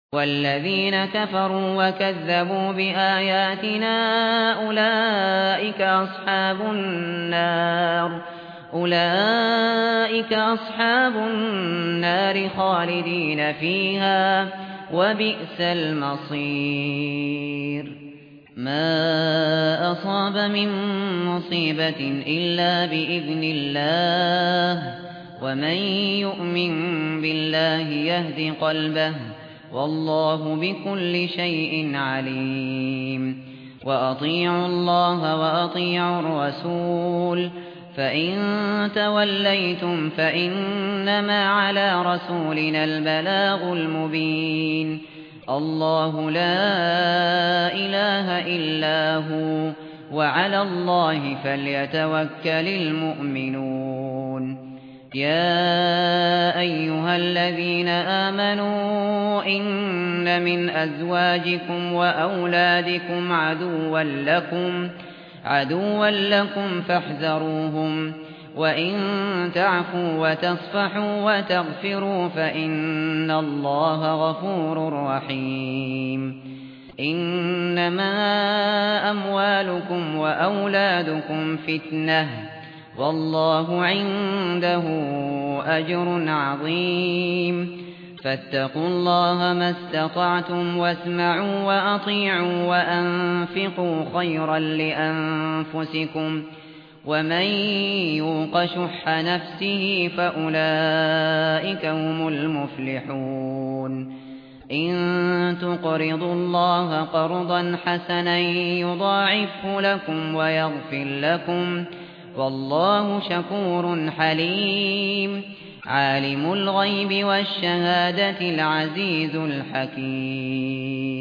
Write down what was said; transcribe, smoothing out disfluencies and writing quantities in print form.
والذين كفروا وكذبوا بآياتنا أولئك أصحاب النار خالدين فيها وبئس المصير ما أصاب من مصيبة إلا بإذن الله ومن يؤمن بالله يهد قلبه والله بكل شيء عليم وأطيعوا الله وأطيعوا الرسول فإن توليتم فإنما على رسولنا البلاغ المبين الله لا إله إلا هو وعلى الله فليتوكل المؤمنون يا أيها الذين آمنوا إن من أزواجكم وأولادكم عدوا لكم فاحذروهم وإن تعفوا وتصفحوا وتغفروا فإن الله غفور رحيم إنما أموالكم وأولادكم فتنة والله عنده أجر عظيم فاتقوا الله ما استطعتم واسمعوا وأطيعوا وأنفقوا خيرا لأنفسكم ومن يوق شح نفسه فأولئك هم المفلحون إن تقرضوا الله قرضا حسنا يضاعفه لكم ويغفر لكم والله شكور حليم عالم الغيب والشهادة العزيز الحكيم